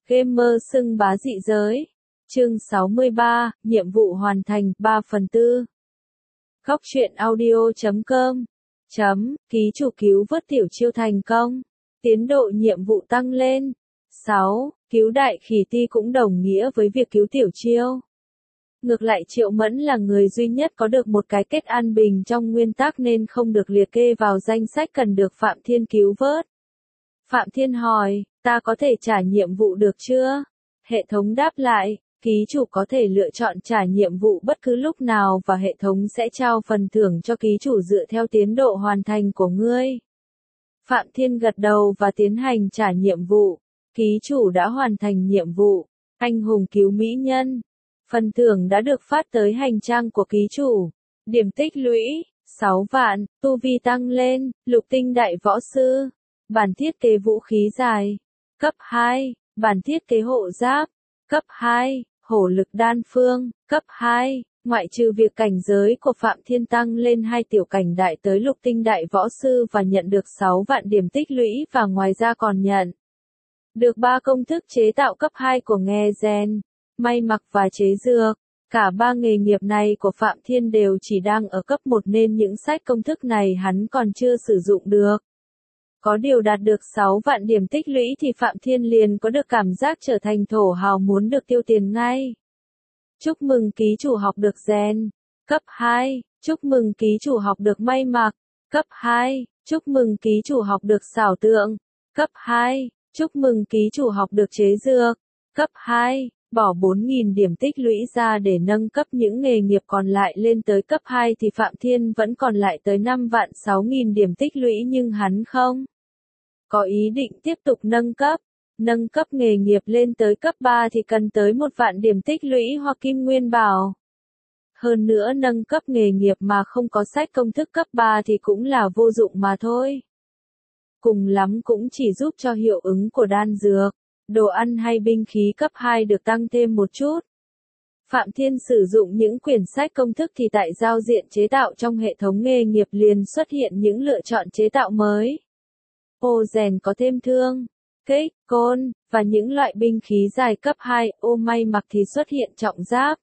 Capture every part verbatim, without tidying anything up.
Gamer xưng bá dị giới. Chương sáu mươi ba, nhiệm vụ hoàn thành, ba phần tư. Góc truyện audio chấm com. Chấm, ký chủ cứu vớt tiểu chiêu thành công. Tiến độ nhiệm vụ tăng lên. sáu. Cứu đại khỉ ti cũng đồng nghĩa với việc cứu tiểu chiêu. Ngược lại Triệu Mẫn là người duy nhất có được một cái kết an bình trong nguyên tắc nên không được liệt kê vào danh sách cần được Phạm Thiên cứu vớt. Phạm Thiên hỏi, ta có thể trả nhiệm vụ được chưa? Hệ thống đáp lại, ký chủ có thể lựa chọn trả nhiệm vụ bất cứ lúc nào và hệ thống sẽ trao phần thưởng cho ký chủ dựa theo tiến độ hoàn thành của ngươi. Phạm Thiên gật đầu và tiến hành trả nhiệm vụ. Ký chủ đã hoàn thành nhiệm vụ. Anh hùng cứu mỹ nhân. Phần thưởng đã được phát tới hành trang của ký chủ. Điểm tích lũy, sáu vạn, tu vi tăng lên, lục tinh đại võ sư. Bản thiết kế vũ khí dài. Cấp hai, bản thiết kế hộ giáp. Cấp hai, hổ lực đan phương. Cấp hai, ngoại trừ việc cảnh giới của Phạm Thiên tăng lên hai tiểu cảnh đại tới lục tinh đại võ sư và nhận được sáu vạn điểm tích lũy và ngoài ra còn nhận được ba công thức chế tạo cấp hai của nghề rèn, may mặc và chế dược. Cả ba nghề nghiệp này của Phạm Thiên đều chỉ đang ở cấp một nên những sách công thức này hắn còn chưa sử dụng được. Có điều đạt được sáu vạn điểm tích lũy thì Phạm Thiên liền có được cảm giác trở thành thổ hào muốn được tiêu tiền ngay. Chúc mừng ký chủ học được rèn. Cấp hai. Chúc mừng ký chủ học được may mặc. Cấp hai. Chúc mừng ký chủ học được xảo tượng. Cấp hai. Chúc mừng ký chủ học được chế dược. Cấp hai. Bỏ bốn nghìn điểm tích lũy ra để nâng cấp những nghề nghiệp còn lại lên tới cấp hai thì Phạm Thiên vẫn còn lại tới năm vạn sáu nghìn điểm tích lũy nhưng hắn không có ý định tiếp tục nâng cấp. Nâng cấp nghề nghiệp lên tới cấp ba thì cần tới một vạn điểm tích lũy hoặc kim nguyên bảo. Hơn nữa nâng cấp nghề nghiệp mà không có sách công thức cấp ba thì cũng là vô dụng mà thôi. Cùng lắm cũng chỉ giúp cho hiệu ứng của đan dược, đồ ăn hay binh khí cấp hai được tăng thêm một chút. Phạm Thiên sử dụng những quyển sách công thức thì tại giao diện chế tạo trong hệ thống nghề nghiệp liền xuất hiện những lựa chọn chế tạo mới. Ô rèn có thêm thương, kích, côn, và những loại binh khí dài cấp hai, ô may mặc thì xuất hiện trọng giáp,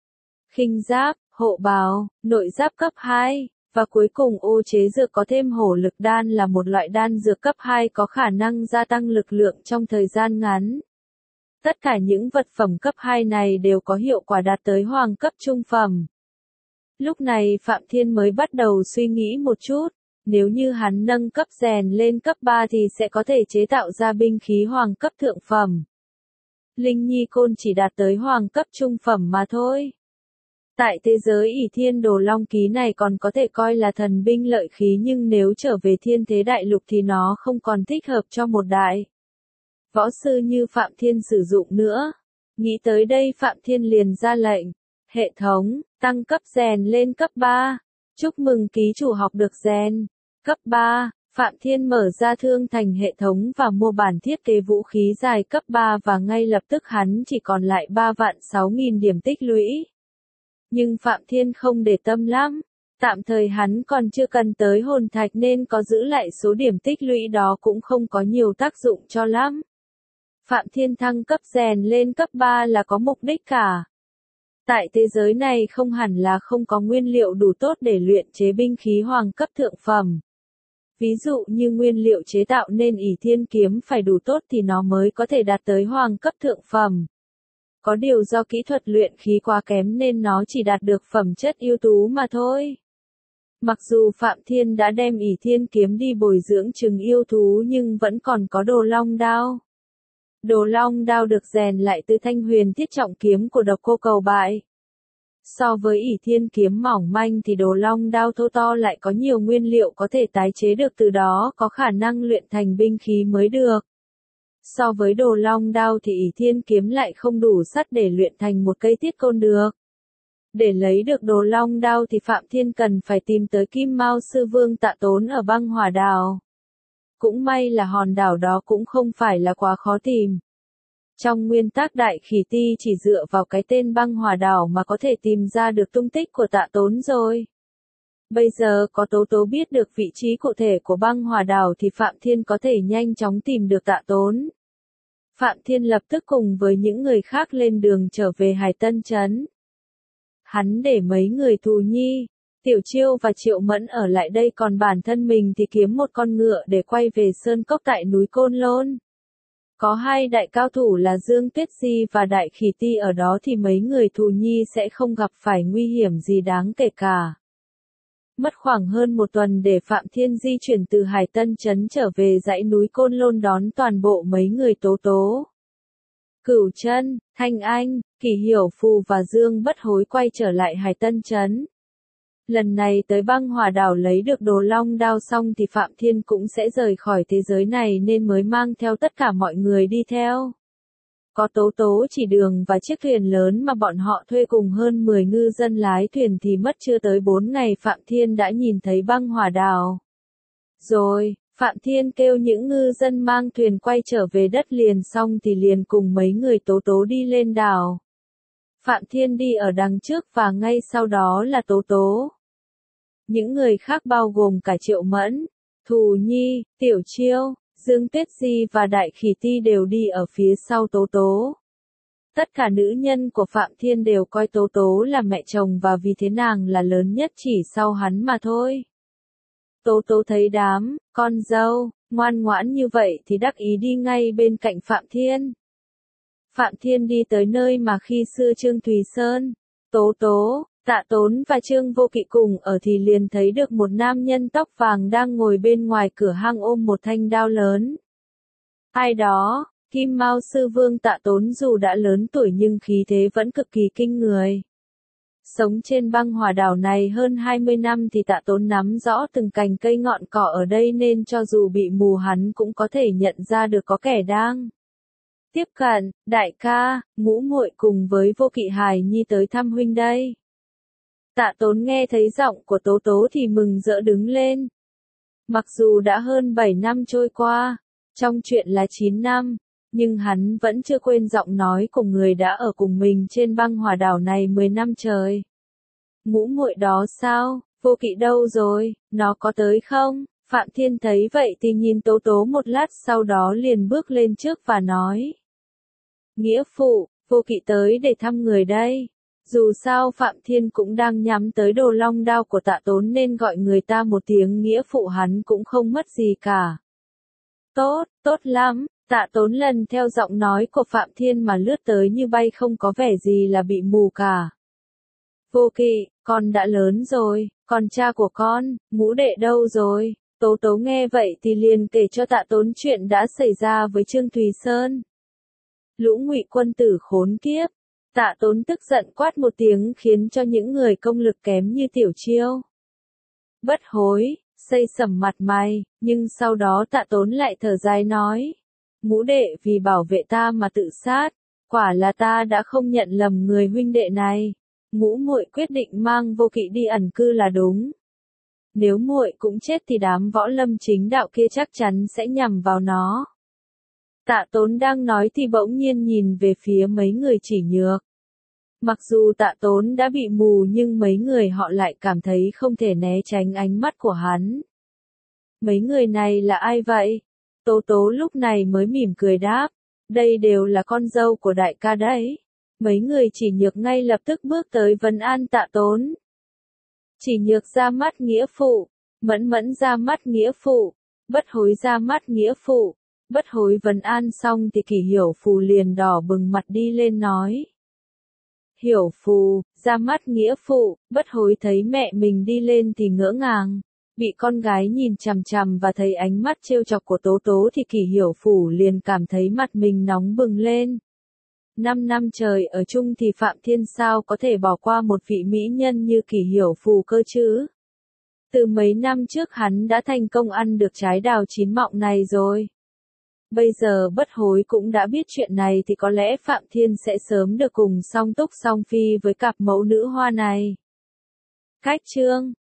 khinh giáp, hộ bào, nội giáp cấp hai, và cuối cùng ô chế dược có thêm hổ lực đan là một loại đan dược cấp hai có khả năng gia tăng lực lượng trong thời gian ngắn. Tất cả những vật phẩm cấp hai này đều có hiệu quả đạt tới hoàng cấp trung phẩm. Lúc này Phạm Thiên mới bắt đầu suy nghĩ một chút. Nếu như hắn nâng cấp rèn lên cấp ba thì sẽ có thể chế tạo ra binh khí hoàng cấp thượng phẩm. Linh Nhi Côn chỉ đạt tới hoàng cấp trung phẩm mà thôi. Tại thế giới ỷ thiên đồ long ký này còn có thể coi là thần binh lợi khí nhưng nếu trở về thiên thế đại lục thì nó không còn thích hợp cho một đại võ sư như Phạm Thiên sử dụng nữa. Nghĩ tới đây Phạm Thiên liền ra lệnh. Hệ thống, tăng cấp rèn lên cấp ba. Chúc mừng ký chủ học được rèn. Cấp ba, Phạm Thiên mở ra thương thành hệ thống và mua bản thiết kế vũ khí dài cấp ba và ngay lập tức hắn chỉ còn lại ba vạn sáu nghìn điểm tích lũy. Nhưng Phạm Thiên không để tâm lắm. Tạm thời hắn còn chưa cần tới hồn thạch nên có giữ lại số điểm tích lũy đó cũng không có nhiều tác dụng cho lắm. Phạm Thiên thăng cấp rèn lên cấp ba là có mục đích cả. Tại thế giới này không hẳn là không có nguyên liệu đủ tốt để luyện chế binh khí hoàng cấp thượng phẩm. Ví dụ như nguyên liệu chế tạo nên ỷ thiên kiếm phải đủ tốt thì nó mới có thể đạt tới hoàng cấp thượng phẩm. Có điều do kỹ thuật luyện khí quá kém nên nó chỉ đạt được phẩm chất ưu tú mà thôi. Mặc dù Phạm Thiên đã đem ỷ thiên kiếm đi bồi dưỡng trứng yêu thú nhưng vẫn còn có đồ long đao. Đồ long đao được rèn lại từ thanh huyền thiết trọng kiếm của độc cô cầu bại. So với ỷ thiên kiếm mỏng manh thì đồ long đao thô to lại có nhiều nguyên liệu có thể tái chế được từ đó có khả năng luyện thành binh khí mới được. So với đồ long đao thì ỷ thiên kiếm lại không đủ sắt để luyện thành một cây thiết côn được. Để lấy được đồ long đao thì Phạm Thiên cần phải tìm tới Kim Mao Sư Vương Tạ Tốn ở băng hỏa đảo. Cũng may là hòn đảo đó cũng không phải là quá khó tìm. Trong nguyên tắc đại khỉ ti chỉ dựa vào cái tên băng hỏa đảo mà có thể tìm ra được tung tích của Tạ Tốn rồi. Bây giờ có Tố Tố biết được vị trí cụ thể của băng hỏa đảo thì Phạm Thiên có thể nhanh chóng tìm được Tạ Tốn. Phạm Thiên lập tức cùng với những người khác lên đường trở về Hải Tân Trấn. Hắn để mấy người Thù Nhi, Tiểu Chiêu và Triệu Mẫn ở lại đây, còn bản thân mình thì kiếm một con ngựa để quay về Sơn Cốc tại núi Côn Lôn. Có hai đại cao thủ là Dương Tuyết Di và Đại Khỉ Ti ở đó thì mấy người Thù Nhi sẽ không gặp phải nguy hiểm gì đáng kể cả. Mất khoảng hơn một tuần để Phạm Thiên di chuyển từ Hải Tân Trấn trở về dãy núi Côn Lôn đón toàn bộ mấy người Tố Tố, Cửu Chân, Thanh Anh, Kỷ Hiểu Phù và Dương Bất Hối quay trở lại Hải Tân Trấn. Lần này tới băng hỏa đảo lấy được đồ long đao xong thì Phạm Thiên cũng sẽ rời khỏi thế giới này nên mới mang theo tất cả mọi người đi theo. Có Tố Tố chỉ đường và chiếc thuyền lớn mà bọn họ thuê cùng hơn mười ngư dân lái thuyền thì mất chưa tới bốn ngày Phạm Thiên đã nhìn thấy băng hỏa đảo. Rồi, Phạm Thiên kêu những ngư dân mang thuyền quay trở về đất liền xong thì liền cùng mấy người Tố Tố đi lên đảo. Phạm Thiên đi ở đằng trước và ngay sau đó là Tố Tố. Những người khác bao gồm cả Triệu Mẫn, Thù Nhi, Tiểu Chiêu, Dương Tuyết Di và Đại Khỉ Ti đều đi ở phía sau Tố Tố. Tất cả nữ nhân của Phạm Thiên đều coi Tố Tố là mẹ chồng và vì thế nàng là lớn nhất chỉ sau hắn mà thôi. Tố Tố thấy đám con dâu ngoan ngoãn như vậy thì đắc ý đi ngay bên cạnh Phạm Thiên. Phạm Thiên đi tới nơi mà khi xưa Trương Thùy Sơn, Tố Tố, Tạ Tốn và Trương Vô Kỵ cùng ở thì liền thấy được một nam nhân tóc vàng đang ngồi bên ngoài cửa hang ôm một thanh đao lớn. Ai đó, Kim Mao Sư Vương Tạ Tốn dù đã lớn tuổi nhưng khí thế vẫn cực kỳ kinh người. Sống trên băng hỏa đảo này hơn hai mươi năm thì Tạ Tốn nắm rõ từng cành cây ngọn cỏ ở đây nên cho dù bị mù hắn cũng có thể nhận ra được có kẻ đang tiếp cận. Đại ca, Ngũ muội cùng với Vô Kỵ Hài Nhi tới thăm huynh đây. Tạ Tốn nghe thấy giọng của Tố Tố thì mừng rỡ đứng lên. Mặc dù đã hơn bảy năm trôi qua, trong chuyện là chín năm, nhưng hắn vẫn chưa quên giọng nói của người đã ở cùng mình trên băng hỏa đảo này mười năm trời. Ngũ muội đó sao, Vô Kỵ đâu rồi, nó có tới không? Phạm Thiên thấy vậy thì nhìn Tố Tố một lát sau đó liền bước lên trước và nói. Nghĩa phụ, Vô Kỵ tới để thăm người đây. Dù sao Phạm Thiên cũng đang nhắm tới đồ long đao của Tạ Tốn nên gọi người ta một tiếng nghĩa phụ hắn cũng không mất gì cả. Tốt, tốt lắm, Tạ Tốn lần theo giọng nói của Phạm Thiên mà lướt tới như bay không có vẻ gì là bị mù cả. Vô Kỵ, con đã lớn rồi, còn cha của con, Ngũ đệ đâu rồi? Tố Tố nghe vậy thì liền kể cho Tạ Tốn chuyện đã xảy ra với Trương Thùy Sơn. Lũ Ngụy quân tử khốn kiếp. Tạ Tốn tức giận quát một tiếng khiến cho những người công lực kém như Tiểu Chiêu, Bất Hối, xây sẩm mặt mày, nhưng sau đó Tạ Tốn lại thở dài nói. Ngũ đệ vì bảo vệ ta mà tự sát, quả là ta đã không nhận lầm người huynh đệ này. Ngũ muội quyết định mang Vô Kỵ đi ẩn cư là đúng. Nếu muội cũng chết thì đám võ lâm chính đạo kia chắc chắn sẽ nhằm vào nó. Tạ Tốn đang nói thì bỗng nhiên nhìn về phía mấy người Chỉ Nhược. Mặc dù Tạ Tốn đã bị mù nhưng mấy người họ lại cảm thấy không thể né tránh ánh mắt của hắn. Mấy người này là ai vậy? Tố Tố lúc này mới mỉm cười đáp. Đây đều là con dâu của đại ca đấy. Mấy người Chỉ Nhược ngay lập tức bước tới vấn an Tạ Tốn. Chỉ Nhược ra mắt nghĩa phụ, Mẫn Mẫn ra mắt nghĩa phụ, Bất Hối ra mắt nghĩa phụ. Bất Hối vấn an xong thì Kỷ Hiểu Phù liền đỏ bừng mặt đi lên nói. Hiểu Phù, ra mắt nghĩa phụ. Bất Hối thấy mẹ mình đi lên thì ngỡ ngàng. Bị con gái nhìn chằm chằm và thấy ánh mắt trêu chọc của Tố Tố thì Kỷ Hiểu Phù liền cảm thấy mặt mình nóng bừng lên. Năm năm trời ở chung thì Phạm Thiên sao có thể bỏ qua một vị mỹ nhân như Kỷ Hiểu Phù cơ chứ? Từ mấy năm trước hắn đã thành công ăn được trái đào chín mọng này rồi. Bây giờ Bất Hối cũng đã biết chuyện này thì có lẽ Phạm Thiên sẽ sớm được cùng song túc song phi với cặp mẫu nữ hoa này. Cách chương